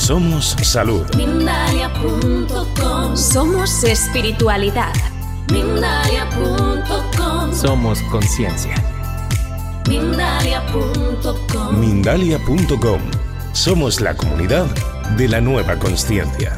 Somos salud. Mindalia.com. Somos espiritualidad. Mindalia.com. Somos conciencia. Mindalia.com. Mindalia.com. Somos la comunidad de la nueva consciencia.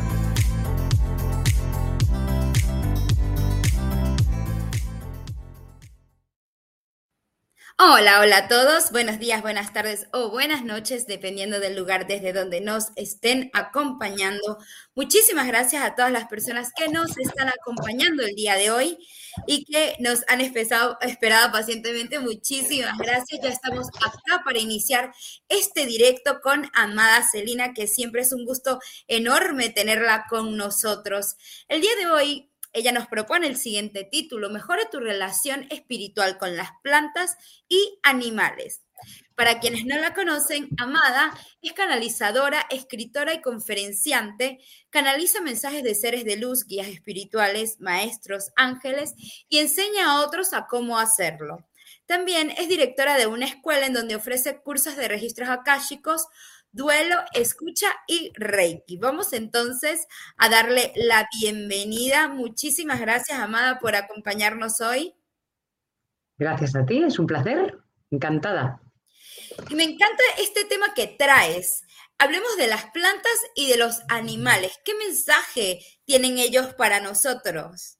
Hola, hola a todos. Buenos días, buenas tardes o buenas noches, dependiendo del lugar desde donde nos estén acompañando. Muchísimas gracias a todas las personas que nos están acompañando el día de hoy y que nos han esperado pacientemente. Muchísimas gracias. Ya estamos acá para iniciar este directo con amada Celina, que siempre es un gusto enorme tenerla con nosotros. El día de hoy ella nos propone el siguiente título: Mejora tu relación espiritual con las plantas y animales. Para quienes no la conocen, Amada es canalizadora, escritora y conferenciante. Canaliza mensajes de seres de luz, guías espirituales, maestros, ángeles y enseña a otros a cómo hacerlo. También es directora de una escuela en donde ofrece cursos de registros akáshicos, duelo, escucha y Reiki. Vamos entonces a darle la bienvenida. Muchísimas gracias, Amada, por acompañarnos hoy. Gracias a ti, es un placer. Encantada. Y me encanta este tema que traes. Hablemos de las plantas y de los animales. ¿Qué mensaje tienen ellos para nosotros?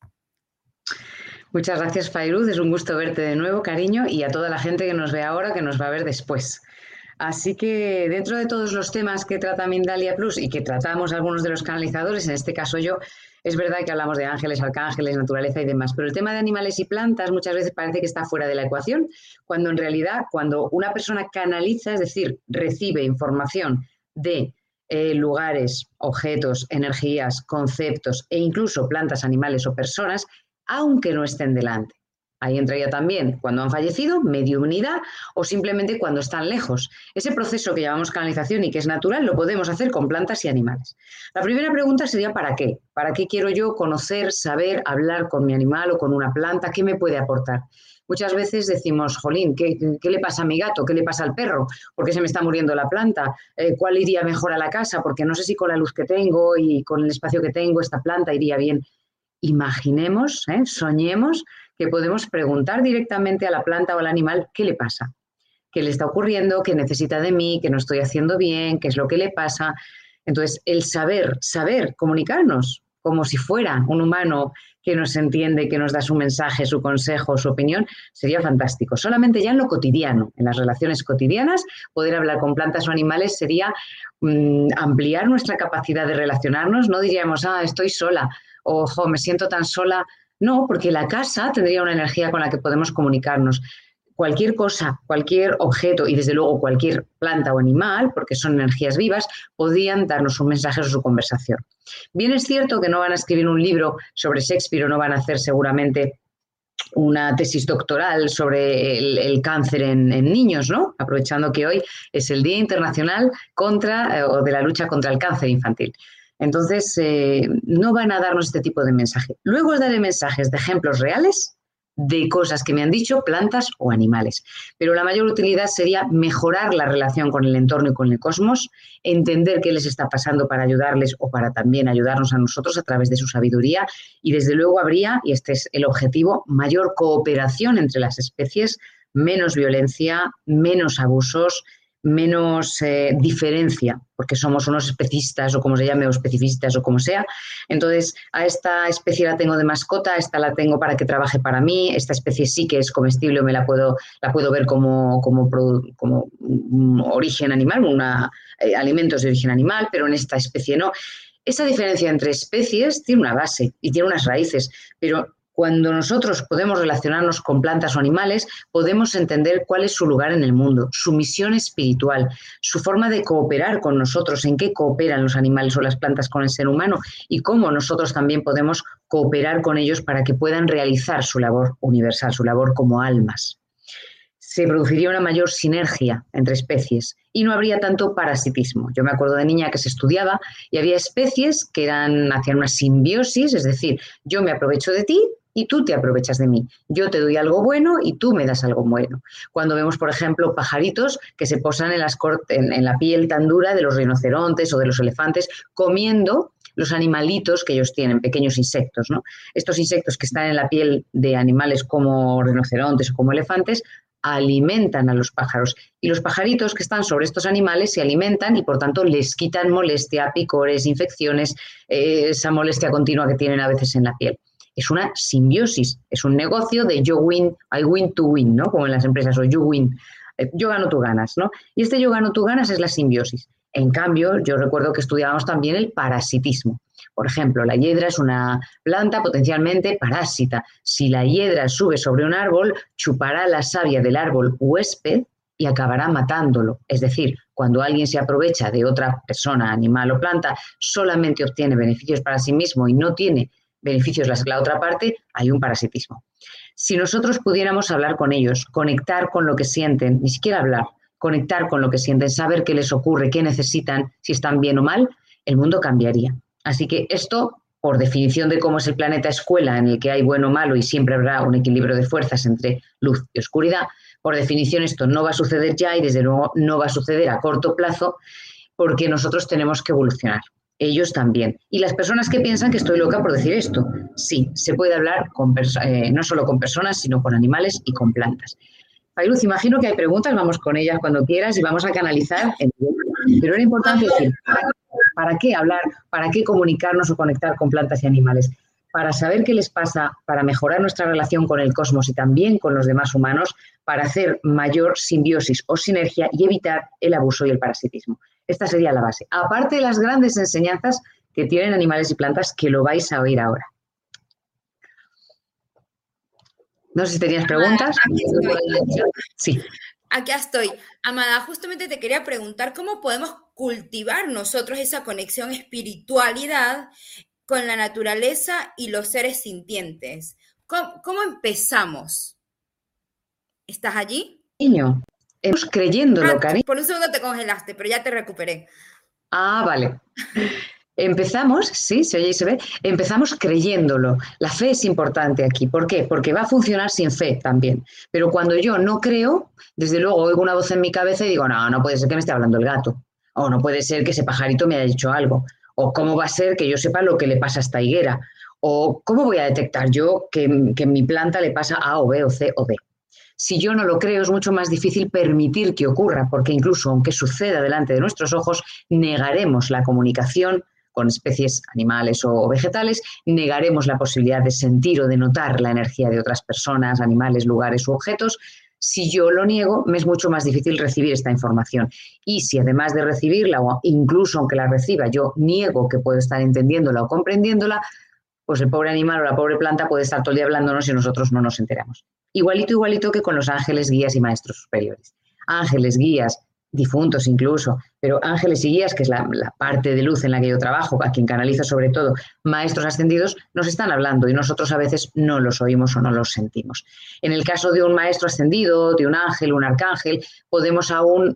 Muchas gracias, Fairuz. Es un gusto verte de nuevo, cariño, y a toda la gente que nos ve ahora, que nos va a ver después. Así que dentro de todos los temas que trata Mindalia Plus y que tratamos algunos de los canalizadores, en este caso yo, es verdad que hablamos de ángeles, arcángeles, naturaleza y demás, pero el tema de animales y plantas muchas veces parece que está fuera de la ecuación, cuando en realidad cuando una persona canaliza, es decir, recibe información de lugares, objetos, energías, conceptos e incluso plantas, animales o personas, aunque no estén delante. Ahí entraría también cuando han fallecido, mediunidad, o simplemente cuando están lejos. Ese proceso que llamamos canalización y que es natural lo podemos hacer con plantas y animales. La primera pregunta sería ¿para qué? ¿Para qué quiero yo conocer, saber, hablar con mi animal o con una planta? ¿Qué me puede aportar? Muchas veces decimos, jolín, ¿qué le pasa a mi gato? ¿Qué le pasa al perro? ¿Por qué se me está muriendo la planta? ¿Cuál iría mejor a la casa? Porque no sé si con la luz que tengo y con el espacio que tengo esta planta iría bien. Imaginemos, soñemos que podemos preguntar directamente a la planta o al animal qué le pasa, qué le está ocurriendo, qué necesita de mí, qué no estoy haciendo bien, qué es lo que le pasa. Entonces, el saber comunicarnos como si fuera un humano que nos entiende, que nos da su mensaje, su consejo, su opinión, sería fantástico. Solamente ya en lo cotidiano, en las relaciones cotidianas, poder hablar con plantas o animales sería ampliar nuestra capacidad de relacionarnos. No diríamos, estoy sola, o me siento tan sola. No, porque la casa tendría una energía con la que podemos comunicarnos. Cualquier cosa, cualquier objeto y desde luego cualquier planta o animal, porque son energías vivas, podrían darnos un mensaje o su conversación. Bien es cierto que no van a escribir un libro sobre Shakespeare o no van a hacer seguramente una tesis doctoral sobre el cáncer en niños, ¿no? Aprovechando que hoy es el Día Internacional de la lucha contra el cáncer infantil. Entonces, no van a darnos este tipo de mensaje. Luego os daré mensajes de ejemplos reales de cosas que me han dicho plantas o animales. Pero la mayor utilidad sería mejorar la relación con el entorno y con el cosmos, entender qué les está pasando para ayudarles o para también ayudarnos a nosotros a través de su sabiduría. Y desde luego habría, y este es el objetivo, mayor cooperación entre las especies, menos violencia, menos abusos, menos diferencia, porque somos unos especistas o como se llame, o especificistas o como sea. Entonces, a esta especie la tengo de mascota, esta la tengo para que trabaje para mí, esta especie sí que es comestible, la puedo ver como origen animal, alimentos de origen animal, pero en esta especie no. Esa diferencia entre especies tiene una base y tiene unas raíces, pero cuando nosotros podemos relacionarnos con plantas o animales, podemos entender cuál es su lugar en el mundo, su misión espiritual, su forma de cooperar con nosotros, en qué cooperan los animales o las plantas con el ser humano y cómo nosotros también podemos cooperar con ellos para que puedan realizar su labor universal, su labor como almas. Se produciría una mayor sinergia entre especies y no habría tanto parasitismo. Yo me acuerdo de niña que se estudiaba y había especies que hacían una simbiosis, es decir, yo me aprovecho de ti y tú te aprovechas de mí. Yo te doy algo bueno y tú me das algo bueno. Cuando vemos, por ejemplo, pajaritos que se posan en la piel tan dura de los rinocerontes o de los elefantes, comiendo los animalitos que ellos tienen, pequeños insectos, ¿no? Estos insectos que están en la piel de animales como rinocerontes o como elefantes alimentan a los pájaros, y los pajaritos que están sobre estos animales se alimentan y por tanto les quitan molestia, picores, infecciones, esa molestia continua que tienen a veces en la piel. Es una simbiosis, es un negocio de yo win, I win to win, ¿no? Como en las empresas, o you win, yo gano, tú ganas, ¿no? Y este yo gano, tú ganas es la simbiosis. En cambio, yo recuerdo que estudiábamos también el parasitismo. Por ejemplo, la hiedra es una planta potencialmente parásita. Si la hiedra sube sobre un árbol, chupará la savia del árbol huésped y acabará matándolo. Es decir, cuando alguien se aprovecha de otra persona, animal o planta, solamente obtiene beneficios para sí mismo y no tiene beneficios la otra parte, hay un parasitismo. Si nosotros pudiéramos hablar con ellos, conectar con lo que sienten, ni siquiera hablar, conectar con lo que sienten, saber qué les ocurre, qué necesitan, si están bien o mal, el mundo cambiaría. Así que esto, por definición de cómo es el planeta escuela, en el que hay bueno o malo y siempre habrá un equilibrio de fuerzas entre luz y oscuridad, por definición esto no va a suceder ya y desde luego no va a suceder a corto plazo, porque nosotros tenemos que evolucionar. Ellos también. Y las personas que piensan que estoy loca por decir esto, sí, se puede hablar no solo con personas, sino con animales y con plantas. Fairuz, imagino que hay preguntas, vamos con ellas cuando quieras y vamos a canalizar. Pero era importante decir, ¿para qué hablar? ¿Para qué comunicarnos o conectar con plantas y animales? Para saber qué les pasa, para mejorar nuestra relación con el cosmos y también con los demás humanos, para hacer mayor simbiosis o sinergia y evitar el abuso y el parasitismo. Esta sería la base. Aparte de las grandes enseñanzas que tienen animales y plantas, que lo vais a oír ahora. No sé si tenías preguntas. Sí. Aquí estoy. Amada, justamente te quería preguntar cómo podemos cultivar nosotros esa conexión espiritualidad con la naturaleza y los seres sintientes. ¿Cómo empezamos? ¿Estás allí? Niño, estamos creyéndolo, cariño. Por un segundo te congelaste, pero ya te recuperé. Ah, vale. Empezamos, sí, se oye y se ve, empezamos creyéndolo. La fe es importante aquí. ¿Por qué? Porque va a funcionar sin fe también. Pero cuando yo no creo, desde luego oigo una voz en mi cabeza y digo, no puede ser que me esté hablando el gato. O no puede ser que ese pajarito me haya dicho algo. O cómo va a ser que yo sepa lo que le pasa a esta higuera. O cómo voy a detectar yo que en mi planta le pasa A o B o C o D. Si yo no lo creo, es mucho más difícil permitir que ocurra, porque incluso aunque suceda delante de nuestros ojos, negaremos la comunicación con especies animales o vegetales, negaremos la posibilidad de sentir o de notar la energía de otras personas, animales, lugares u objetos. Si yo lo niego, me es mucho más difícil recibir esta información. Y si además de recibirla, o incluso aunque la reciba, yo niego que puedo estar entendiéndola o comprendiéndola, pues el pobre animal o la pobre planta puede estar todo el día hablándonos y nosotros no nos enteramos. Igualito que con los ángeles, guías y maestros superiores. Ángeles, guías, difuntos incluso, pero ángeles y guías, que es la parte de luz en la que yo trabajo, a quien canalizo sobre todo, maestros ascendidos, nos están hablando y nosotros a veces no los oímos o no los sentimos. En el caso de un maestro ascendido, de un ángel, un arcángel, podemos aún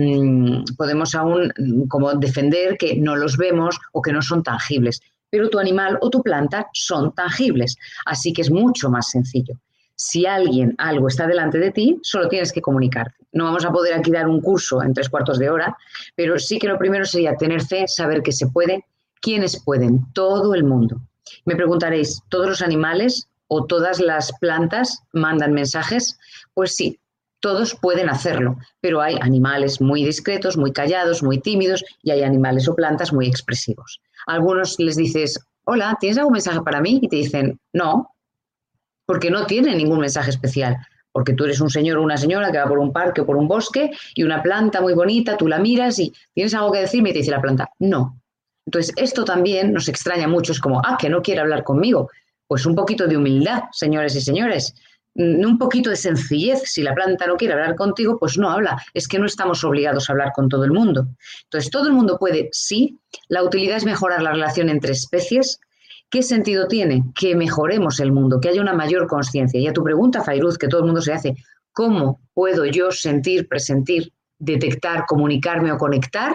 como defender que no los vemos o que no son tangibles, pero tu animal o tu planta son tangibles, así que es mucho más sencillo. Si algo está delante de ti, solo tienes que comunicarte. No vamos a poder aquí dar un curso en 3/4 de hora, pero sí que lo primero sería tener fe, saber que se puede. ¿Quiénes pueden? Todo el mundo. Me preguntaréis, ¿todos los animales o todas las plantas mandan mensajes? Pues sí, todos pueden hacerlo, pero hay animales muy discretos, muy callados, muy tímidos y hay animales o plantas muy expresivos. A algunos les dices, hola, ¿tienes algún mensaje para mí? Y te dicen, no, porque no tienen ningún mensaje especial, porque tú eres un señor o una señora que va por un parque o por un bosque y una planta muy bonita, tú la miras y ¿tienes algo que decirme? Y te dice la planta, no. Entonces, esto también nos extraña mucho, es como, que no quiere hablar conmigo. Pues un poquito de humildad, señores y señores, un poquito de sencillez. Si la planta no quiere hablar contigo, pues no habla. Es que no estamos obligados a hablar con todo el mundo. Entonces, todo el mundo puede, sí. La utilidad es mejorar la relación entre especies. ¿Qué sentido tiene? Que mejoremos el mundo, que haya una mayor conciencia. Y a tu pregunta, Fairuz, que todo el mundo se hace, ¿cómo puedo yo sentir, presentir, detectar, comunicarme o conectar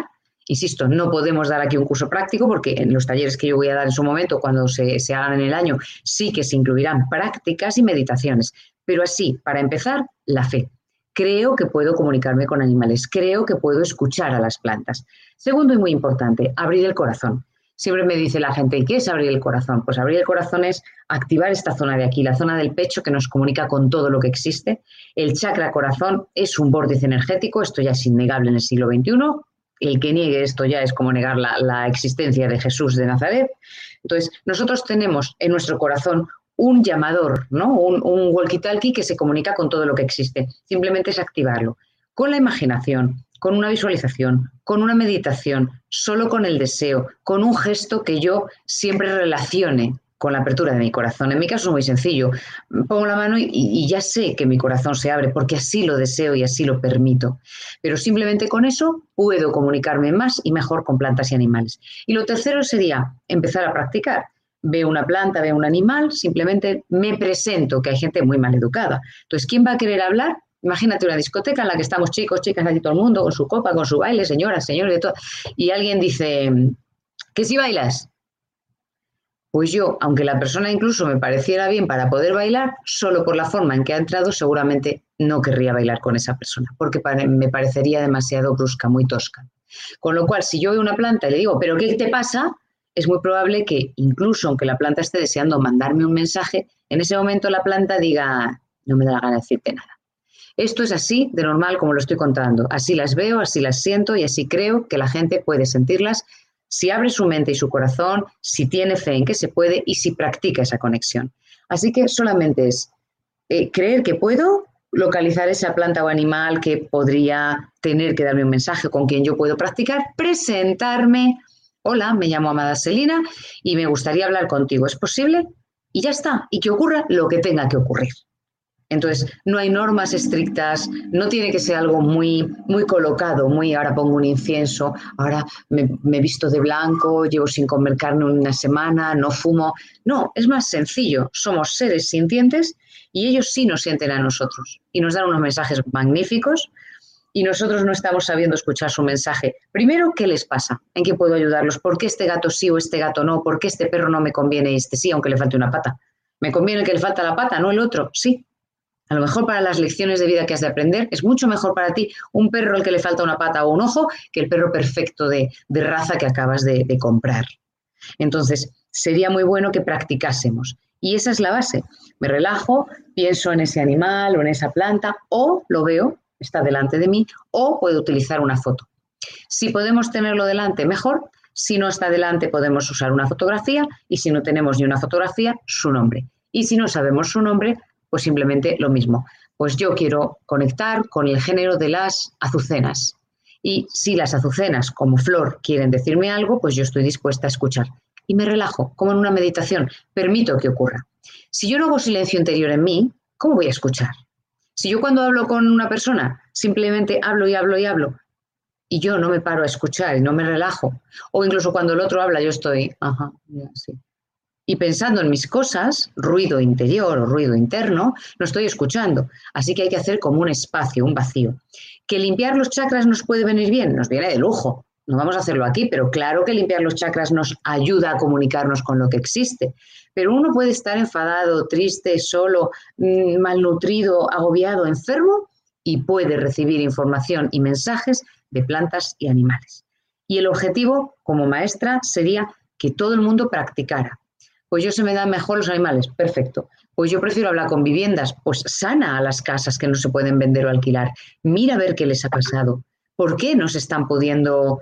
Insisto, no podemos dar aquí un curso práctico porque en los talleres que yo voy a dar en su momento, cuando se hagan en el año, sí que se incluirán prácticas y meditaciones. Pero así, para empezar, la fe. Creo que puedo comunicarme con animales, creo que puedo escuchar a las plantas. Segundo y muy importante, abrir el corazón. Siempre me dice la gente, ¿y qué es abrir el corazón? Pues abrir el corazón es activar esta zona de aquí, la zona del pecho que nos comunica con todo lo que existe. El chakra corazón es un vórtice energético, esto ya es innegable en el siglo XXI. El que niegue esto ya es como negar la existencia de Jesús de Nazaret. Entonces, nosotros tenemos en nuestro corazón un llamador, ¿no? Un walkie-talkie que se comunica con todo lo que existe. Simplemente es activarlo. Con la imaginación, con una visualización, con una meditación, solo con el deseo, con un gesto que yo siempre relacione con la apertura de mi corazón. En mi caso es muy sencillo. Pongo la mano y ya sé que mi corazón se abre porque así lo deseo y así lo permito. Pero simplemente con eso puedo comunicarme más y mejor con plantas y animales. Y lo tercero sería empezar a practicar. Veo una planta, veo un animal, simplemente me presento, que hay gente muy mal educada. Entonces, ¿quién va a querer hablar? Imagínate una discoteca en la que estamos chicos, chicas, aquí todo el mundo, con su copa, con su baile, señoras, señores, de todo. Y alguien dice, ¿que si bailas? Pues yo, aunque la persona incluso me pareciera bien para poder bailar, solo por la forma en que ha entrado, seguramente no querría bailar con esa persona, porque me parecería demasiado brusca, muy tosca. Con lo cual, si yo veo una planta y le digo, ¿pero qué te pasa?, es muy probable que, incluso aunque la planta esté deseando mandarme un mensaje, en ese momento la planta diga, no me da la gana de decirte nada. Esto es así de normal como lo estoy contando. Así las veo, así las siento y así creo que la gente puede sentirlas si abre su mente y su corazón, si tiene fe en que se puede y si practica esa conexión. Así que solamente es creer que puedo localizar esa planta o animal que podría tener que darme un mensaje con quien yo puedo practicar, presentarme. Hola, me llamo Amada Selina y me gustaría hablar contigo. ¿Es posible? Y ya está. Y que ocurra lo que tenga que ocurrir. Entonces, no hay normas estrictas, no tiene que ser algo muy, muy colocado, muy ahora pongo un incienso, ahora me visto de blanco, llevo sin comer carne una semana, no fumo. No, es más sencillo. Somos seres sintientes y ellos sí nos sienten a nosotros y nos dan unos mensajes magníficos. Y nosotros no estamos sabiendo escuchar su mensaje. Primero, ¿qué les pasa? ¿En qué puedo ayudarlos? ¿Por qué este gato sí o este gato no? ¿Por qué este perro no me conviene y este sí, aunque le falte una pata? ¿Me conviene el que le falta la pata, no el otro? Sí. A lo mejor para las lecciones de vida que has de aprender es mucho mejor para ti un perro al que le falta una pata o un ojo que el perro perfecto de raza que acabas de comprar. Entonces, sería muy bueno que practicásemos. Y esa es la base. Me relajo, pienso en ese animal o en esa planta o lo veo, está delante de mí, o puedo utilizar una foto. Si podemos tenerlo delante, mejor. Si no está delante, podemos usar una fotografía y si no tenemos ni una fotografía, su nombre. Y si no sabemos su nombre, pues simplemente lo mismo. Pues yo quiero conectar con el género de las azucenas. Y si las azucenas, como flor, quieren decirme algo, pues yo estoy dispuesta a escuchar. Y me relajo, como en una meditación. Permito que ocurra. Si yo no hago silencio interior en mí, ¿cómo voy a escuchar? Si yo cuando hablo con una persona simplemente hablo y hablo y hablo y yo no me paro a escuchar y no me relajo, o incluso cuando el otro habla yo estoy, ajá, ya, sí. Y pensando en mis cosas, ruido interior o ruido interno, no estoy escuchando. Así que hay que hacer como un espacio, un vacío. ¿Que limpiar los chakras nos puede venir bien? Nos viene de lujo. No vamos a hacerlo aquí, pero claro que limpiar los chakras nos ayuda a comunicarnos con lo que existe. Pero uno puede estar enfadado, triste, solo, malnutrido, agobiado, enfermo y puede recibir información y mensajes de plantas y animales. Y el objetivo, como maestra, sería que todo el mundo practicara. Pues yo se me dan mejor los animales, perfecto. Pues yo prefiero hablar con viviendas, pues sana a las casas que no se pueden vender o alquilar. Mira a ver qué les ha pasado. ¿Por qué no se están pudiendo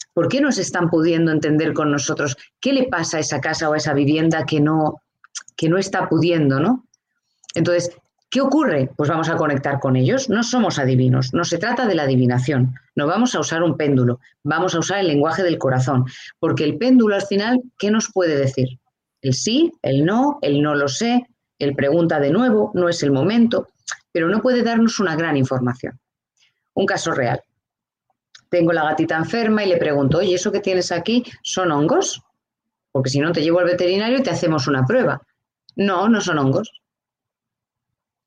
entender con nosotros? ¿Qué le pasa a esa casa o a esa vivienda que no está pudiendo, ¿no? Entonces, ¿qué ocurre? Pues vamos a conectar con ellos. No somos adivinos, no se trata de la adivinación. No vamos a usar un péndulo, vamos a usar el lenguaje del corazón. Porque el péndulo al final, ¿qué nos puede decir? El sí, el no lo sé, el pregunta de nuevo, no es el momento, pero no puede darnos una gran información. Un caso real. Tengo la gatita enferma y le pregunto, oye, ¿eso que tienes aquí son hongos? Porque si no te llevo al veterinario y te hacemos una prueba. No, no son hongos.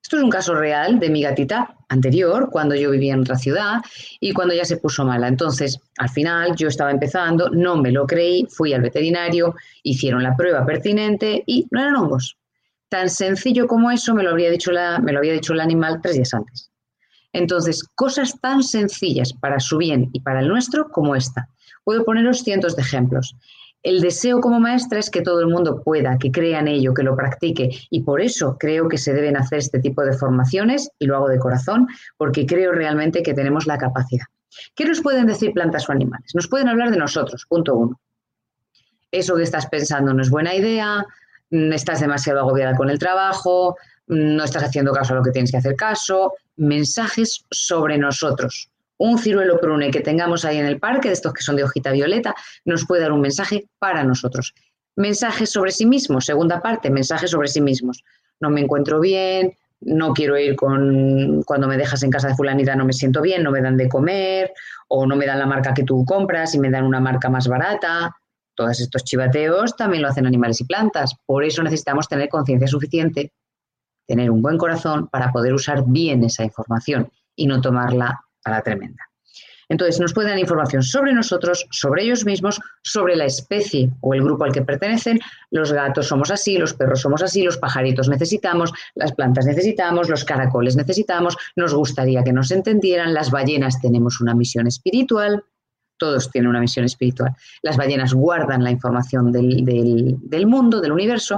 Esto es un caso real de mi gatita anterior, cuando yo vivía en otra ciudad y cuando ya se puso mala. Entonces, al final, yo estaba empezando, no me lo creí, fui al veterinario, hicieron la prueba pertinente y no eran hongos. Tan sencillo como eso me lo había dicho el animal 3 días antes. Entonces, cosas tan sencillas para su bien y para el nuestro como esta. Puedo poneros cientos de ejemplos. El deseo como maestra es que todo el mundo pueda, que crea en ello, que lo practique, y por eso creo que se deben hacer este tipo de formaciones, y lo hago de corazón, porque creo realmente que tenemos la capacidad. ¿Qué nos pueden decir plantas o animales? Nos pueden hablar de nosotros, punto 1. Eso que estás pensando no es buena idea, estás demasiado agobiada con el trabajo, no estás haciendo caso a lo que tienes que hacer caso. Mensajes sobre nosotros. Un ciruelo prune que tengamos ahí en el parque, de estos que son de hojita violeta, nos puede dar un mensaje para nosotros. Mensajes sobre sí mismos, segunda parte, mensajes sobre sí mismos. No me encuentro bien, no quiero ir cuando me dejas en casa de fulanita, no me siento bien, no me dan de comer, o no me dan la marca que tú compras y me dan una marca más barata. Todos estos chivateos también lo hacen animales y plantas. Por eso necesitamos tener conciencia suficiente, tener un buen corazón para poder usar bien esa información y no tomarla a la tremenda. Entonces, nos pueden dar información sobre nosotros, sobre ellos mismos, sobre la especie o el grupo al que pertenecen. Los gatos somos así, los perros somos así, los pajaritos necesitamos, las plantas necesitamos, los caracoles necesitamos, nos gustaría que nos entendieran, las ballenas tenemos una misión espiritual, todos tienen una misión espiritual. Las ballenas guardan la información del mundo, del universo,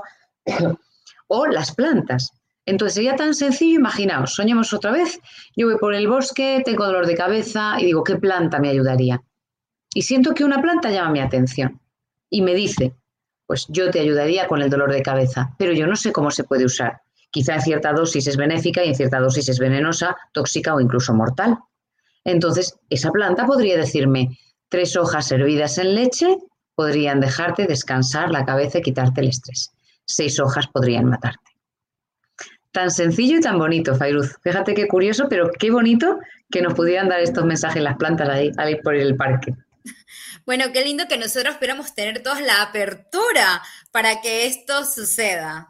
o las plantas. Entonces sería tan sencillo, imaginaos, soñemos otra vez, yo voy por el bosque, tengo dolor de cabeza y digo, ¿qué planta me ayudaría? Y siento que una planta llama mi atención y me dice, pues yo te ayudaría con el dolor de cabeza, pero yo no sé cómo se puede usar. Quizá en cierta dosis es benéfica y en cierta dosis es venenosa, tóxica o incluso mortal. Entonces, esa planta podría decirme, 3 hojas hervidas en leche podrían dejarte descansar la cabeza y quitarte el estrés. 6 hojas podrían matarte. Tan sencillo y tan bonito, Fairuz. Fíjate qué curioso, pero qué bonito que nos pudieran dar estos mensajes las plantas ahí, al ir por el parque. Bueno, qué lindo que nosotros esperamos tener todos la apertura para que esto suceda.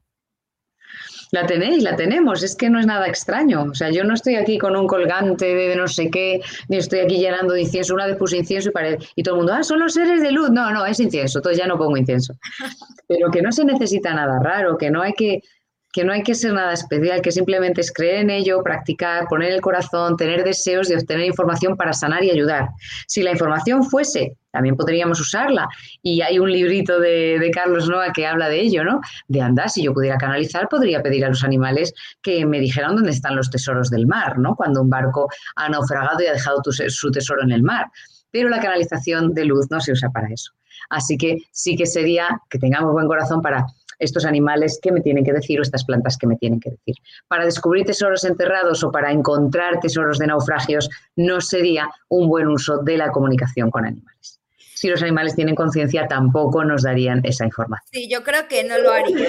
La tenéis, la tenemos, es que no es nada extraño. O sea, yo no estoy aquí con un colgante de no sé qué, ni estoy aquí llenando de incienso. Una vez puse incienso y todo el mundo, son los seres de luz. No, no, es incienso, entonces ya no pongo incienso. Pero que no se necesita nada raro, que no hay que ser nada especial, que simplemente es creer en ello, practicar, poner el corazón, tener deseos de obtener información para sanar y ayudar. Si la información fuese, también podríamos usarla. Y hay un librito de Carlos Noa que habla de ello, ¿no? De andar, si yo pudiera canalizar, podría pedir a los animales que me dijeran dónde están los tesoros del mar, ¿no? Cuando un barco ha naufragado y ha dejado su tesoro en el mar. Pero la canalización de luz no se usa para eso. Así que sí que sería que tengamos buen corazón para estos animales que me tienen que decir o estas plantas que me tienen que decir. Para descubrir tesoros enterrados o para encontrar tesoros de naufragios no sería un buen uso de la comunicación con animales. Si los animales tienen conciencia, tampoco nos darían esa información. Sí, yo creo que no lo haría.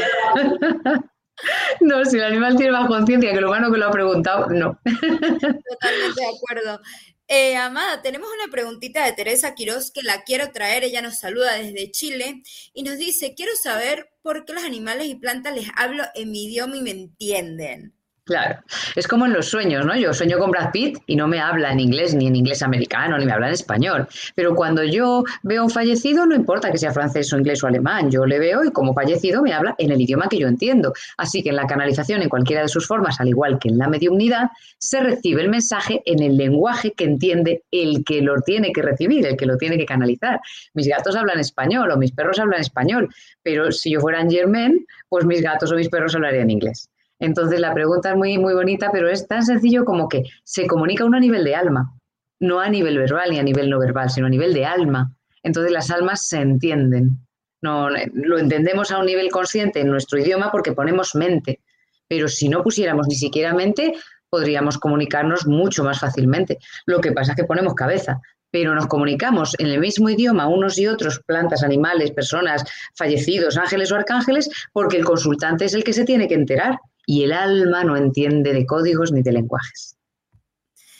No, si el animal tiene más conciencia que el humano que lo ha preguntado, no. Totalmente de acuerdo. Amada, tenemos una preguntita de Teresa Quiroz que la quiero traer. Ella nos saluda desde Chile y nos dice, quiero saber por qué los animales y plantas les hablo en mi idioma y me entienden. Claro, es como en los sueños, ¿no? Yo sueño con Brad Pitt y no me habla en inglés, ni en inglés americano, ni me habla en español. Pero cuando yo veo a un fallecido, no importa que sea francés o inglés o alemán, yo le veo y como fallecido me habla en el idioma que yo entiendo. Así que en la canalización, en cualquiera de sus formas, al igual que en la mediumnidad, se recibe el mensaje en el lenguaje que entiende el que lo tiene que recibir, el que lo tiene que canalizar. Mis gatos hablan español o mis perros hablan español, pero si yo fuera en Germain, pues mis gatos o mis perros hablarían inglés. Entonces la pregunta es muy, muy bonita, pero es tan sencillo como que se comunica uno a nivel de alma, no a nivel verbal ni a nivel no verbal, sino a nivel de alma. Entonces las almas se entienden. No, lo entendemos a un nivel consciente en nuestro idioma porque ponemos mente, pero si no pusiéramos ni siquiera mente, podríamos comunicarnos mucho más fácilmente. Lo que pasa es que ponemos cabeza, pero nos comunicamos en el mismo idioma unos y otros, plantas, animales, personas, fallecidos, ángeles o arcángeles, porque el consultante es el que se tiene que enterar. Y el alma no entiende de códigos ni de lenguajes.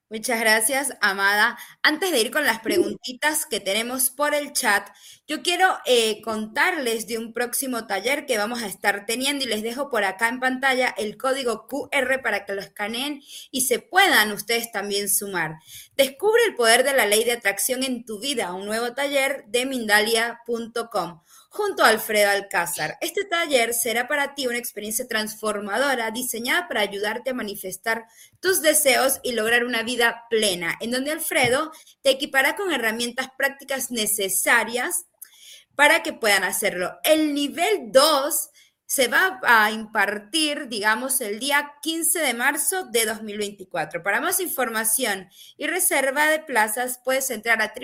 Muchas gracias, Amada. Antes de ir con las preguntitas que tenemos por el chat, yo quiero contarles de un próximo taller que vamos a estar teniendo y les dejo por acá en pantalla el código QR para que lo escaneen y se puedan ustedes también sumar. Descubre el poder de la ley de atracción en tu vida, un nuevo taller de Mindalia.com. Junto a Alfredo Alcázar. Este taller será para ti una experiencia transformadora diseñada para ayudarte a manifestar tus deseos y lograr una vida plena, en donde Alfredo te equipará con herramientas prácticas necesarias para que puedan hacerlo. El nivel 2 se va a impartir, digamos, el día 15 de marzo de 2024. Para más información y reserva de plazas, puedes entrar a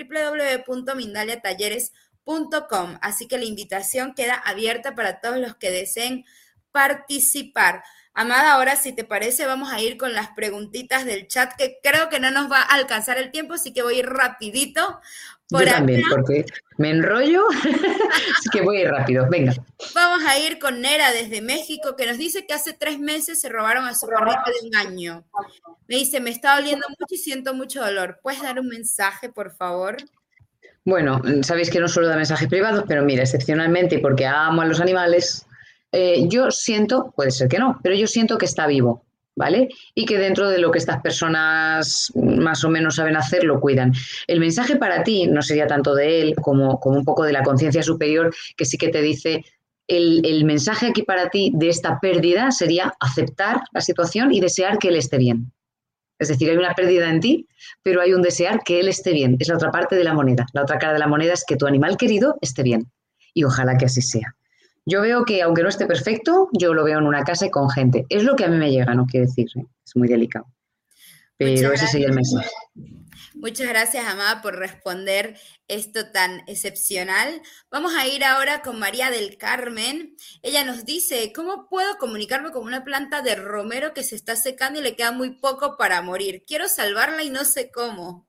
www.mindaliatalleres.com. Así que la invitación queda abierta para todos los que deseen participar. Amada, ahora si te parece vamos a ir con las preguntitas del chat, que creo que no nos va a alcanzar el tiempo, así que voy a ir rapidito. Yo también, porque me enrollo, así que voy a ir rápido. Venga. Vamos a ir con Nera desde México, que nos dice que hace 3 meses se robaron a su perrita de 1 año. Me dice, me está doliendo mucho y siento mucho dolor. ¿Puedes dar un mensaje, por favor? Bueno, sabéis que no suelo dar mensajes privados, pero mira, excepcionalmente, porque amo a los animales, yo siento, puede ser que no, pero yo siento que está vivo, ¿vale? Y que dentro de lo que estas personas más o menos saben hacer, lo cuidan. El mensaje para ti no sería tanto de él como un poco de la conciencia superior, que sí que te dice, el mensaje aquí para ti de esta pérdida sería aceptar la situación y desear que él esté bien. Es decir, hay una pérdida en ti, pero hay un desear que él esté bien. Es la otra parte de la moneda. La otra cara de la moneda es que tu animal querido esté bien. Y ojalá que así sea. Yo veo que, aunque no esté perfecto, yo lo veo en una casa y con gente. Es lo que a mí me llega, no quiero decir, ¿eh? Es muy delicado. Pero ese sería el mensaje. Muchas gracias, Amada, por responder esto tan excepcional. Vamos a ir ahora con María del Carmen. Ella nos dice, ¿cómo puedo comunicarme con una planta de romero que se está secando y le queda muy poco para morir? Quiero salvarla y no sé cómo.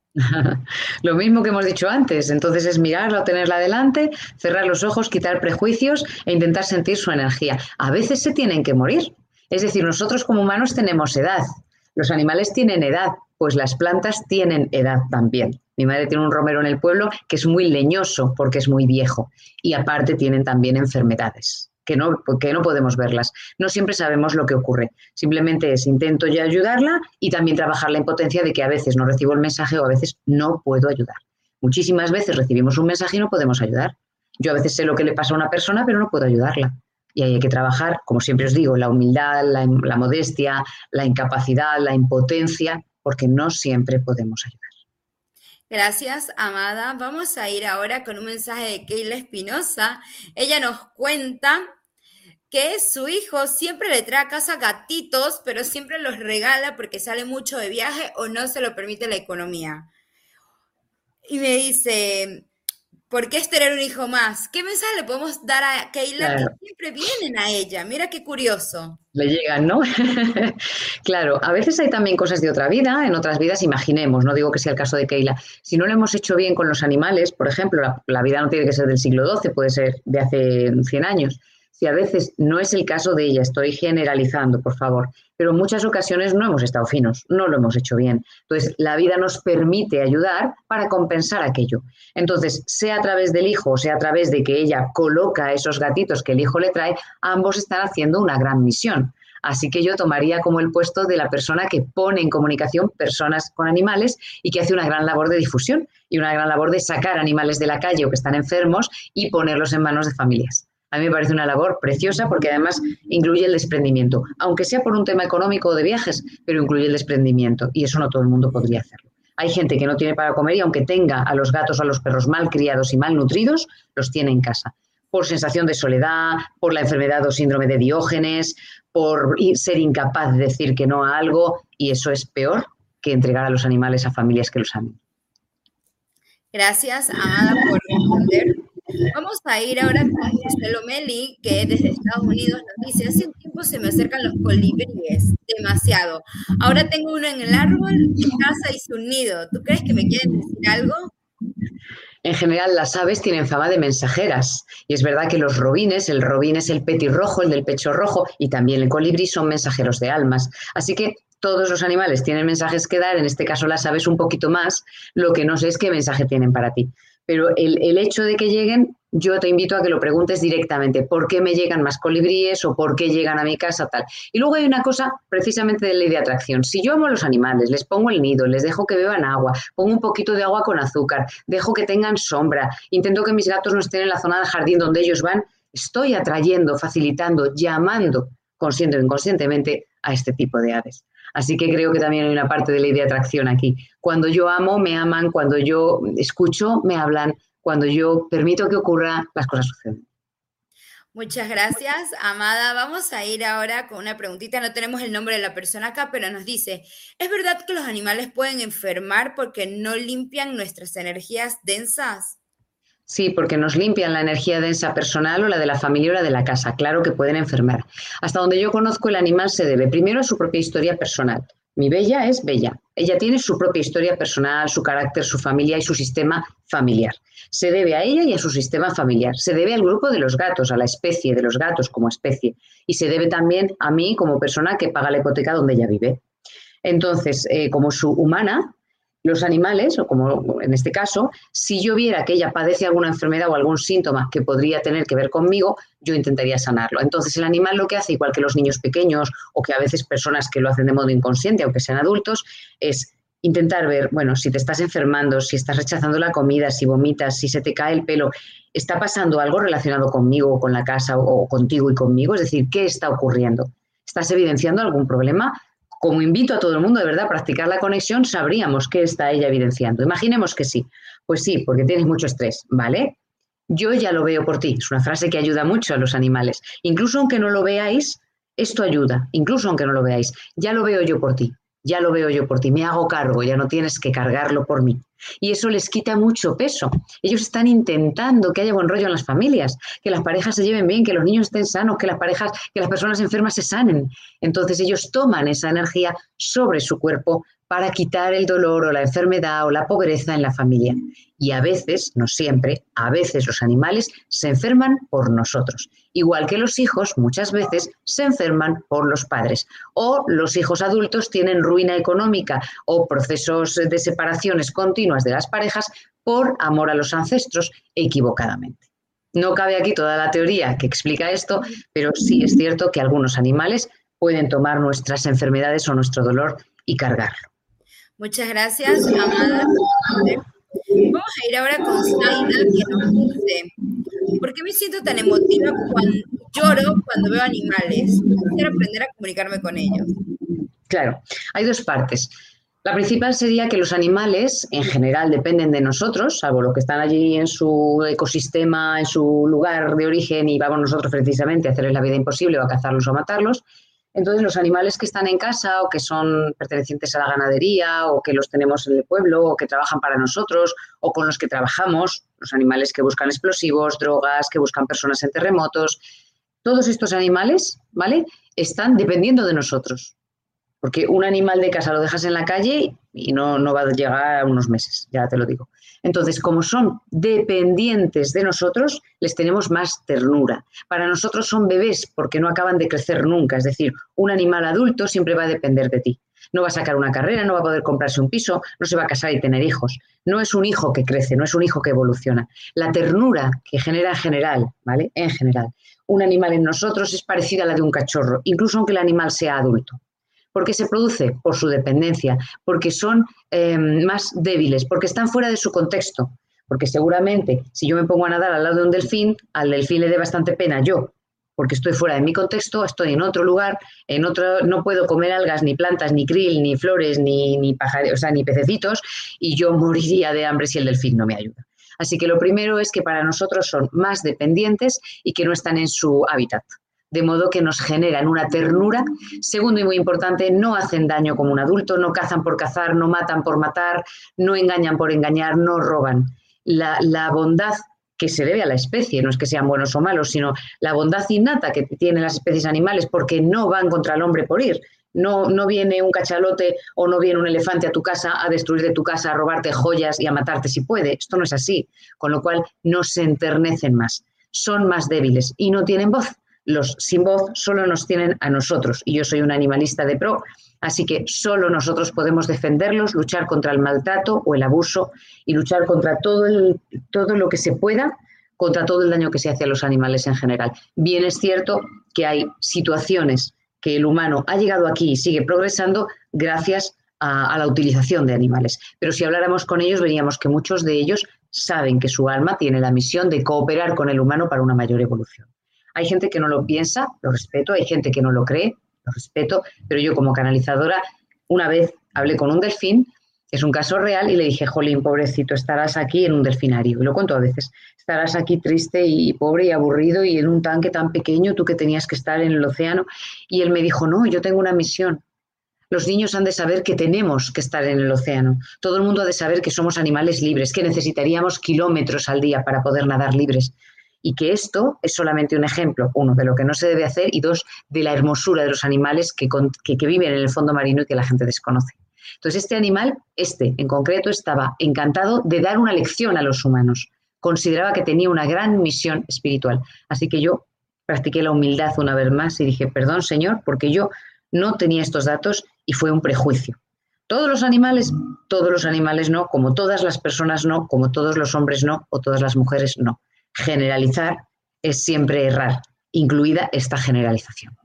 Lo mismo que hemos dicho antes, entonces es mirarla o tenerla delante, cerrar los ojos, quitar prejuicios e intentar sentir su energía. A veces se tienen que morir. Es decir, nosotros como humanos tenemos edad. Los animales tienen edad, pues las plantas tienen edad también. Mi madre tiene un romero en el pueblo que es muy leñoso porque es muy viejo y aparte tienen también enfermedades que no podemos verlas. No siempre sabemos lo que ocurre. Simplemente es intento ya ayudarla y también trabajar la impotencia de que a veces no recibo el mensaje o a veces no puedo ayudar. Muchísimas veces recibimos un mensaje y no podemos ayudar. Yo a veces sé lo que le pasa a una persona pero no puedo ayudarla. Y ahí hay que trabajar, como siempre os digo, la humildad, la modestia, la incapacidad, la impotencia, porque no siempre podemos ayudar. Gracias, Amada. Vamos a ir ahora con un mensaje de Keila Espinosa. Ella nos cuenta que su hijo siempre le trae a casa gatitos, pero siempre los regala porque sale mucho de viaje o no se lo permite la economía. Y me dice, ¿por qué es tener un hijo más? ¿Qué mensaje le podemos dar a Keila? Claro. Que siempre vienen a ella? Mira qué curioso. Le llegan, ¿no? Claro, a veces hay también cosas de otra vida, en otras vidas imaginemos, no digo que sea el caso de Keila. Si no lo hemos hecho bien con los animales, por ejemplo, la vida no tiene que ser del siglo XII, puede ser de hace 100 años. Si a veces no es el caso de ella, estoy generalizando, por favor, pero en muchas ocasiones no hemos estado finos, no lo hemos hecho bien. Entonces, la vida nos permite ayudar para compensar aquello. Entonces, sea a través del hijo o sea a través de que ella coloca esos gatitos que el hijo le trae, ambos están haciendo una gran misión. Así que yo tomaría como el puesto de la persona que pone en comunicación personas con animales y que hace una gran labor de difusión y una gran labor de sacar animales de la calle o que están enfermos y ponerlos en manos de familias. A mí me parece una labor preciosa porque además incluye el desprendimiento, aunque sea por un tema económico o de viajes, pero incluye el desprendimiento y eso no todo el mundo podría hacerlo. Hay gente que no tiene para comer y aunque tenga a los gatos o a los perros mal criados y mal nutridos, los tiene en casa. Por sensación de soledad, por la enfermedad o síndrome de Diógenes, por ser incapaz de decir que no a algo, y eso es peor que entregar a los animales a familias que los amen. Gracias, Amada, por responder. Vamos a ir ahora con Giselo Meli, que desde Estados Unidos nos dice, hace un tiempo se me acercan los colibríes, demasiado. Ahora tengo uno en el árbol, en casa hizo un nido. ¿Tú crees que me quieren decir algo? En general, las aves tienen fama de mensajeras y es verdad que los robines, el robín es el petirrojo, el del pecho rojo, y también el colibrí son mensajeros de almas. Así que todos los animales tienen mensajes que dar, en este caso las aves un poquito más, lo que no sé es qué mensaje tienen para ti. Pero el hecho de que lleguen, yo te invito a que lo preguntes directamente, ¿por qué me llegan más colibríes o por qué llegan a mi casa tal? Y luego hay una cosa precisamente de ley de atracción. Si yo amo a los animales, les pongo el nido, les dejo que beban agua, pongo un poquito de agua con azúcar, dejo que tengan sombra, intento que mis gatos no estén en la zona del jardín donde ellos van, estoy atrayendo, facilitando, llamando, consciente o inconscientemente, a este tipo de aves. Así que creo que también hay una parte de ley de atracción aquí. Cuando yo amo, me aman, cuando yo escucho, me hablan, cuando yo permito que ocurra, las cosas suceden. Muchas gracias, Amada. Vamos a ir ahora con una preguntita. No tenemos el nombre de la persona acá, pero nos dice, ¿es verdad que los animales pueden enfermar porque no limpian nuestras energías densas? Sí, porque nos limpian la energía densa personal o la de la familia o la de la casa. Claro que pueden enfermar. Hasta donde yo conozco, el animal se debe primero a su propia historia personal. Mi Bella es Bella. Ella tiene su propia historia personal, su carácter, su familia y su sistema familiar. Se debe a ella y a su sistema familiar. Se debe al grupo de los gatos, a la especie de los gatos como especie. Y se debe también a mí como persona que paga la hipoteca donde ella vive. Entonces, como su humana, los animales, o como en este caso, si yo viera que ella padece alguna enfermedad o algún síntoma que podría tener que ver conmigo, yo intentaría sanarlo. Entonces el animal lo que hace, igual que los niños pequeños o que a veces personas que lo hacen de modo inconsciente, aunque sean adultos, es intentar ver, bueno, si te estás enfermando, si estás rechazando la comida, si vomitas, si se te cae el pelo, ¿está pasando algo relacionado conmigo o con la casa o contigo y conmigo? Es decir, ¿qué está ocurriendo? ¿Estás evidenciando algún problema? Como invito a todo el mundo, de verdad, a practicar la conexión, sabríamos qué está ella evidenciando. Imaginemos que sí. Pues sí, porque tienes mucho estrés, ¿vale? Yo ya lo veo por ti. Es una frase que ayuda mucho a los animales. Incluso aunque no lo veáis, esto ayuda. Incluso aunque no lo veáis. Ya lo veo yo por ti. Ya lo veo yo por ti. Me hago cargo. Ya no tienes que cargarlo por mí. Y eso les quita mucho peso. Ellos están intentando que haya buen rollo en las familias, que las parejas se lleven bien, que los niños estén sanos, que las personas enfermas se sanen. Entonces ellos toman esa energía sobre su cuerpo para quitar el dolor o la enfermedad o la pobreza en la familia. Y a veces, no siempre, a veces los animales se enferman por nosotros. Igual que los hijos muchas veces se enferman por los padres. O los hijos adultos tienen ruina económica o procesos de separaciones continuas de las parejas por amor a los ancestros equivocadamente. No cabe aquí toda la teoría que explica esto, pero sí es cierto que algunos animales pueden tomar nuestras enfermedades o nuestro dolor y cargarlo. Muchas gracias, Amada. Vamos a ir ahora con Zaida, que nos dice, ¿por qué me siento tan emotiva cuando lloro cuando veo animales? Quiero aprender a comunicarme con ellos. Claro, hay dos partes. La principal sería que los animales, en general, dependen de nosotros, salvo los que están allí en su ecosistema, en su lugar de origen, y vamos nosotros precisamente a hacerles la vida imposible o a cazarlos o a matarlos. Entonces, los animales que están en casa o que son pertenecientes a la ganadería o que los tenemos en el pueblo o que trabajan para nosotros o con los que trabajamos, los animales que buscan explosivos, drogas, que buscan personas en terremotos, todos estos animales, ¿vale?, están dependiendo de nosotros. Porque un animal de casa lo dejas en la calle y no va a llegar a unos meses, ya te lo digo. Entonces, como son dependientes de nosotros, les tenemos más ternura. Para nosotros son bebés porque no acaban de crecer nunca. Es decir, un animal adulto siempre va a depender de ti. No va a sacar una carrera, no va a poder comprarse un piso, no se va a casar y tener hijos. No es un hijo que crece, no es un hijo que evoluciona. La ternura que genera en general, ¿vale?, en general, un animal en nosotros es parecida a la de un cachorro, incluso aunque el animal sea adulto. ¿Por qué se produce? Por su dependencia, porque son más débiles, porque están fuera de su contexto. Porque seguramente si yo me pongo a nadar al lado de un delfín, al delfín le dé bastante pena yo, porque estoy fuera de mi contexto, estoy en otro lugar, no puedo comer algas, ni plantas, ni krill, ni flores, ni pájaros, o sea, ni pececitos, y yo moriría de hambre si el delfín no me ayuda. Así que lo primero es que para nosotros son más dependientes y que no están en su hábitat. De modo que nos generan una ternura. Segundo y muy importante, no hacen daño como un adulto, no cazan por cazar, no matan por matar, no engañan por engañar, no roban. La bondad que se debe a la especie, no es que sean buenos o malos, sino la bondad innata que tienen las especies animales porque no van contra el hombre por ir. No viene un cachalote o no viene un elefante a tu casa a destruirte tu casa, a robarte joyas y a matarte si puede. Esto no es así, con lo cual no se enternecen más, son más débiles y no tienen voz. Los sin voz solo nos tienen a nosotros y yo soy un animalista de pro, así que solo nosotros podemos defenderlos, luchar contra el maltrato o el abuso y luchar contra todo lo que se pueda, contra todo el daño que se hace a los animales en general. Bien es cierto que hay situaciones que el humano ha llegado aquí y sigue progresando gracias a la utilización de animales. Pero si habláramos con ellos, veríamos que muchos de ellos saben que su alma tiene la misión de cooperar con el humano para una mayor evolución. Hay gente que no lo piensa, lo respeto, hay gente que no lo cree, lo respeto, pero yo como canalizadora una vez hablé con un delfín, es un caso real, y le dije, jolín, pobrecito, estarás aquí en un delfinario, y lo cuento a veces, estarás aquí triste y pobre y aburrido y en un tanque tan pequeño, tú que tenías que estar en el océano, y él me dijo, no, yo tengo una misión. Los niños han de saber que tenemos que estar en el océano. Todo el mundo ha de saber que somos animales libres, que necesitaríamos kilómetros al día para poder nadar libres. Y que esto es solamente un ejemplo, uno, de lo que no se debe hacer y dos, de la hermosura de los animales que viven en el fondo marino y que la gente desconoce. Entonces este animal, en concreto, estaba encantado de dar una lección a los humanos. Consideraba que tenía una gran misión espiritual. Así que yo practiqué la humildad una vez más y dije, perdón, señor, porque yo no tenía estos datos y fue un prejuicio. Todos los animales no, como todas las personas no, como todos los hombres no, o todas las mujeres no. Generalizar es siempre errar, incluida esta generalización.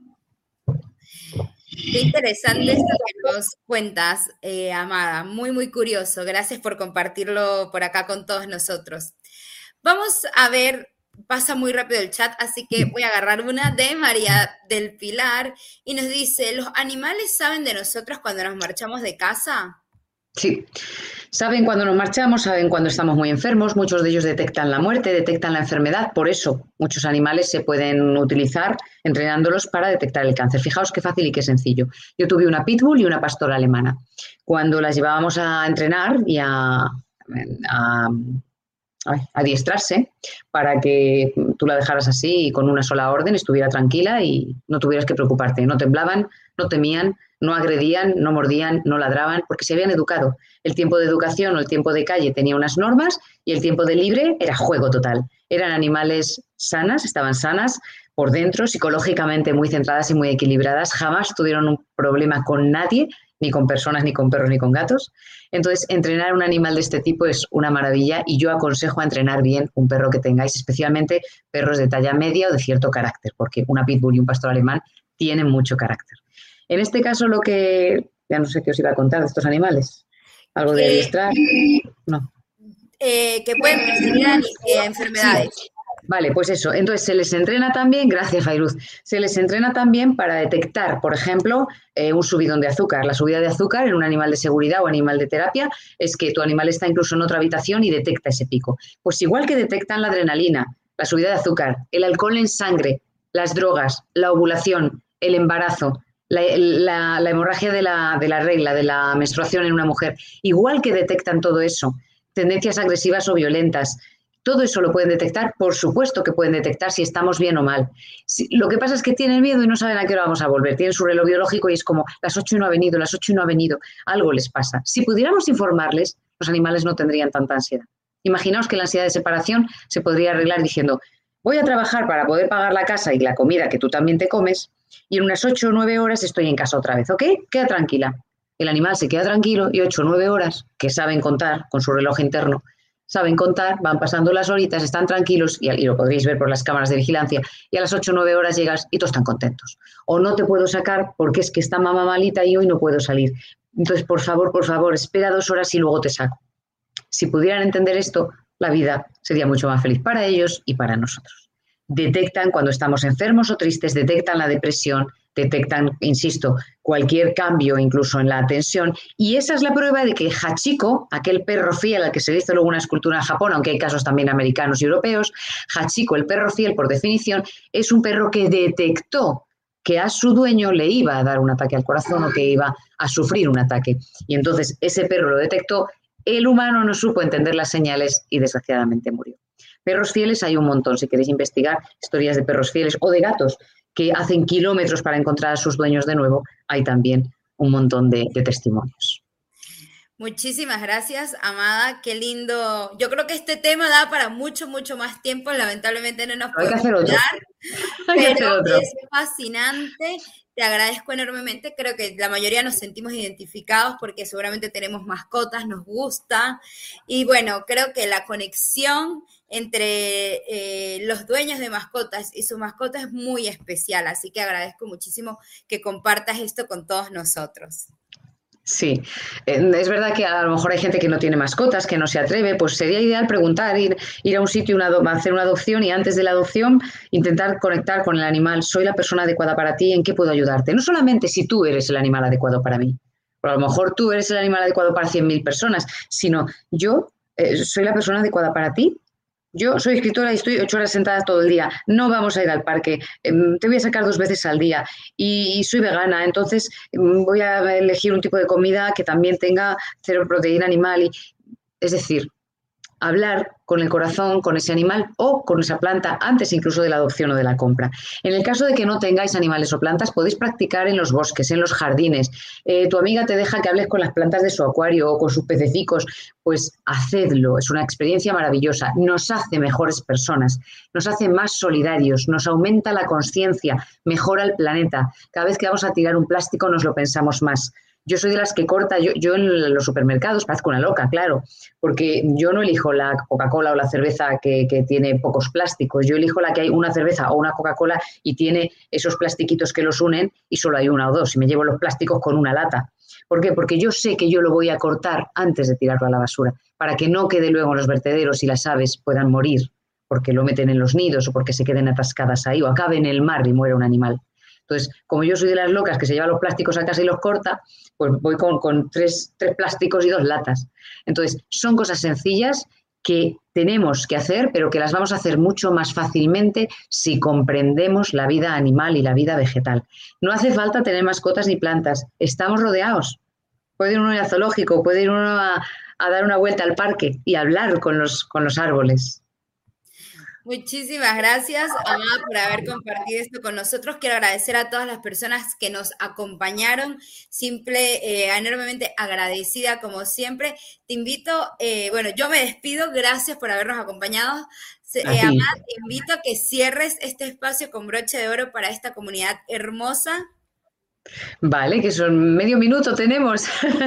Qué interesante esto que nos cuentas, Amada. Muy, muy curioso. Gracias por compartirlo por acá con todos nosotros. Vamos a ver, pasa muy rápido el chat, así que voy a agarrar una de María del Pilar y nos dice, ¿los animales saben de nosotros cuando nos marchamos de casa? Sí, saben cuando nos marchamos, saben cuando estamos muy enfermos, muchos de ellos detectan la muerte, detectan la enfermedad, por eso muchos animales se pueden utilizar entrenándolos para detectar el cáncer. Fijaos qué fácil y qué sencillo. Yo tuve una pitbull y una pastora alemana. Cuando las llevábamos a entrenar y a adiestrarse para que tú la dejaras así y con una sola orden estuviera tranquila y no tuvieras que preocuparte. No temblaban, no temían, no agredían, no mordían, no ladraban, porque se habían educado. El tiempo de educación o el tiempo de calle tenía unas normas y el tiempo de libre era juego total. Eran animales sanas, estaban sanas por dentro, psicológicamente muy centradas y muy equilibradas. Jamás tuvieron un problema con nadie, ni con personas, ni con perros, ni con gatos. Entonces, entrenar un animal de este tipo es una maravilla y yo aconsejo a entrenar bien un perro que tengáis, especialmente perros de talla media o de cierto carácter, porque una pitbull y un pastor alemán tienen mucho carácter. En este caso, ya no sé qué os iba a contar de estos animales. ¿Algo de adiestrar? No. Que pueden percibir enfermedades. Sí. Vale, pues eso. Entonces se les entrena también, gracias Fairuz, se les entrena también para detectar, por ejemplo, un subidón de azúcar. La subida de azúcar en un animal de seguridad o animal de terapia es que tu animal está incluso en otra habitación y detecta ese pico. Pues igual que detectan la adrenalina, la subida de azúcar, el alcohol en sangre, las drogas, la ovulación, el embarazo, la hemorragia de la regla, de la menstruación en una mujer, igual que detectan todo eso, tendencias agresivas o violentas, todo eso lo pueden detectar, por supuesto que pueden detectar si estamos bien o mal. Lo que pasa es que tienen miedo y no saben a qué hora vamos a volver. Tienen su reloj biológico y es como las 8 y no ha venido, las 8 y no ha venido. Algo les pasa. Si pudiéramos informarles, los animales no tendrían tanta ansiedad. Imaginaos que la ansiedad de separación se podría arreglar diciendo, voy a trabajar para poder pagar la casa y la comida que tú también te comes y en unas 8 o 9 horas estoy en casa otra vez, ¿ok? Queda tranquila. El animal se queda tranquilo y 8 o 9 horas, que saben contar con su reloj interno, saben contar, van pasando las horitas, están tranquilos y lo podréis ver por las cámaras de vigilancia y a las 8 o 9 horas llegas y todos están contentos. O no te puedo sacar porque es que está mamá malita y hoy no puedo salir. Entonces, por favor, espera 2 horas y luego te saco. Si pudieran entender esto, la vida sería mucho más feliz para ellos y para nosotros. Detectan cuando estamos enfermos o tristes, detectan la depresión, detectan, insisto, cualquier cambio incluso en la tensión y esa es la prueba de que Hachiko, aquel perro fiel al que se le hizo luego una escultura en Japón, aunque hay casos también americanos y europeos, Hachiko, el perro fiel por definición, es un perro que detectó que a su dueño le iba a dar un ataque al corazón o que iba a sufrir un ataque y entonces ese perro lo detectó, el humano no supo entender las señales y desgraciadamente murió. Perros fieles hay un montón, si queréis investigar historias de perros fieles o de gatos que hacen kilómetros para encontrar a sus dueños de nuevo, hay también un montón de testimonios. Muchísimas gracias, Amada. Qué lindo. Yo creo que este tema da para mucho, mucho más tiempo. Lamentablemente no nos podemos quedar, pero es fascinante. Te agradezco enormemente. Creo que la mayoría nos sentimos identificados porque seguramente tenemos mascotas, nos gusta. Y bueno, creo que la conexión entre los dueños de mascotas y sus mascotas es muy especial. Así que agradezco muchísimo que compartas esto con todos nosotros. Sí, es verdad que a lo mejor hay gente que no tiene mascotas, que no se atreve, pues sería ideal preguntar, ir a un sitio, hacer una adopción y antes de la adopción intentar conectar con el animal. ¿Soy la persona adecuada para ti? ¿En qué puedo ayudarte? No solamente si tú eres el animal adecuado para mí, pero a lo mejor tú eres el animal adecuado para 100.000 personas, sino yo soy la persona adecuada para ti. Yo soy escritora y estoy 8 horas sentada todo el día, no vamos a ir al parque, te voy a sacar 2 veces al día y soy vegana, entonces voy a elegir un tipo de comida que también tenga cero proteína animal. Es decir, hablar con el corazón, con ese animal o con esa planta antes incluso de la adopción o de la compra. En el caso de que no tengáis animales o plantas, podéis practicar en los bosques, en los jardines. Tu amiga te deja que hables con las plantas de su acuario o con sus pececicos, pues hacedlo. Es una experiencia maravillosa. Nos hace mejores personas, nos hace más solidarios, nos aumenta la conciencia, mejora el planeta. Cada vez que vamos a tirar un plástico nos lo pensamos más. Yo soy de las que corta, yo en los supermercados parezco una loca, claro, porque yo no elijo la Coca-Cola o la cerveza que tiene pocos plásticos, yo elijo la que hay una cerveza o una Coca-Cola y tiene esos plastiquitos que los unen y solo hay una o dos y me llevo los plásticos con una lata. ¿Por qué? Porque yo sé que yo lo voy a cortar antes de tirarlo a la basura, para que no quede luego en los vertederos y las aves puedan morir porque lo meten en los nidos o porque se queden atascadas ahí o acabe en el mar y muera un animal. Entonces, como yo soy de las locas que se lleva los plásticos a casa y los corta, pues voy con tres plásticos y 2 latas. Entonces, son cosas sencillas que tenemos que hacer, pero que las vamos a hacer mucho más fácilmente si comprendemos la vida animal y la vida vegetal. No hace falta tener mascotas ni plantas, estamos rodeados. Puede ir uno al zoológico, puede ir uno a dar una vuelta al parque y hablar con los árboles. Muchísimas gracias, Amada, por haber compartido esto con nosotros. Quiero agradecer a todas las personas que nos acompañaron. Enormemente agradecida como siempre. Te invito, yo me despido. Gracias por habernos acompañado. Amada, te invito a que cierres este espacio con broche de oro para esta comunidad hermosa. Vale, que son medio minuto tenemos.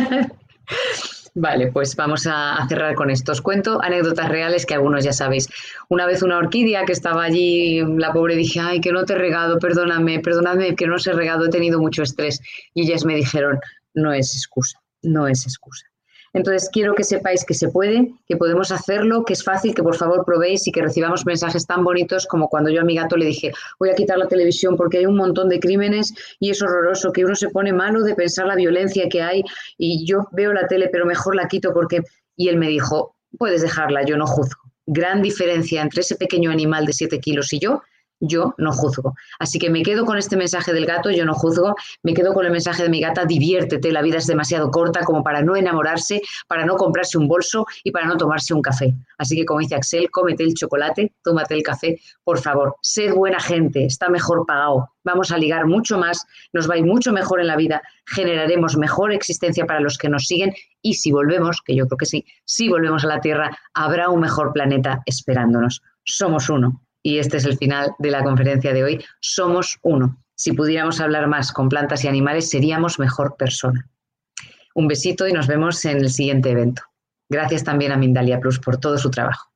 Vale, pues vamos a cerrar con esto. Os cuento anécdotas reales que algunos ya sabéis. Una vez una orquídea que estaba allí, la pobre, dije, ay, que no te he regado, perdonadme que no os he regado, he tenido mucho estrés. Y ellas me dijeron, no es excusa. Entonces, quiero que sepáis que se puede, que podemos hacerlo, que es fácil, que por favor probéis y que recibamos mensajes tan bonitos como cuando yo a mi gato le dije, voy a quitar la televisión porque hay un montón de crímenes y es horroroso, que uno se pone malo de pensar la violencia que hay y yo veo la tele, pero mejor la quito porque... Y él me dijo, puedes dejarla, yo no juzgo. Gran diferencia entre ese pequeño animal de 7 kilos y yo no juzgo. Así que me quedo con este mensaje del gato, yo no juzgo, me quedo con el mensaje de mi gata, diviértete, la vida es demasiado corta como para no enamorarse, para no comprarse un bolso y para no tomarse un café. Así que como dice Axel, cómete el chocolate, tómate el café, por favor, sed buena gente, está mejor pagado, vamos a ligar mucho más, nos va a ir mucho mejor en la vida, generaremos mejor existencia para los que nos siguen y si volvemos, que yo creo que sí, si volvemos a la Tierra, habrá un mejor planeta esperándonos. Somos uno. Y este es el final de la conferencia de hoy. Somos uno. Si pudiéramos hablar más con plantas y animales, seríamos mejor persona. Un besito y nos vemos en el siguiente evento. Gracias también a Mindalia Plus por todo su trabajo.